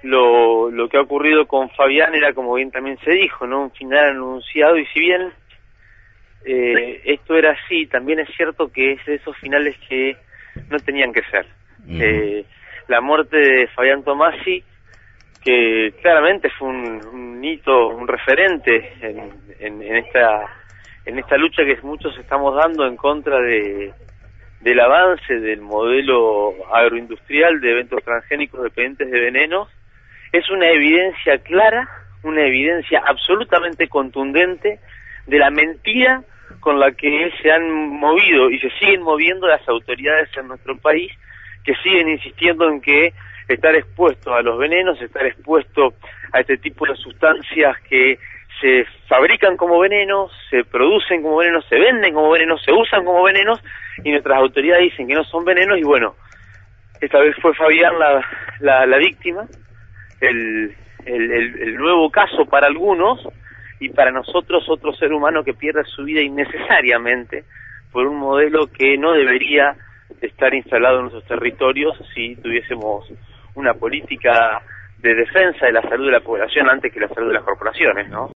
lo que ha ocurrido con Fabián era, como bien también se dijo, ¿no?, un final anunciado, y si bien esto era así, también es cierto que es de esos finales que no tenían que ser. La muerte de Fabián Tomasi, que claramente fue un hito, un referente en esta lucha que muchos estamos dando en contra del avance del modelo agroindustrial de eventos transgénicos dependientes de venenos, es una evidencia clara, una evidencia absolutamente contundente de la mentira con la que se han movido y se siguen moviendo las autoridades en nuestro país, que siguen insistiendo en que estar expuesto a los venenos, estar expuesto a este tipo de sustancias que se fabrican como venenos, se producen como venenos, se venden como venenos, se usan como venenos, y nuestras autoridades dicen que no son venenos. Y bueno, esta vez fue Fabián la víctima, el nuevo caso para algunos, y para nosotros otro ser humano que pierde su vida innecesariamente por un modelo que no debería estar instalado en nuestros territorios si tuviésemos una política de defensa de la salud de la población antes que la salud de las corporaciones, ¿no?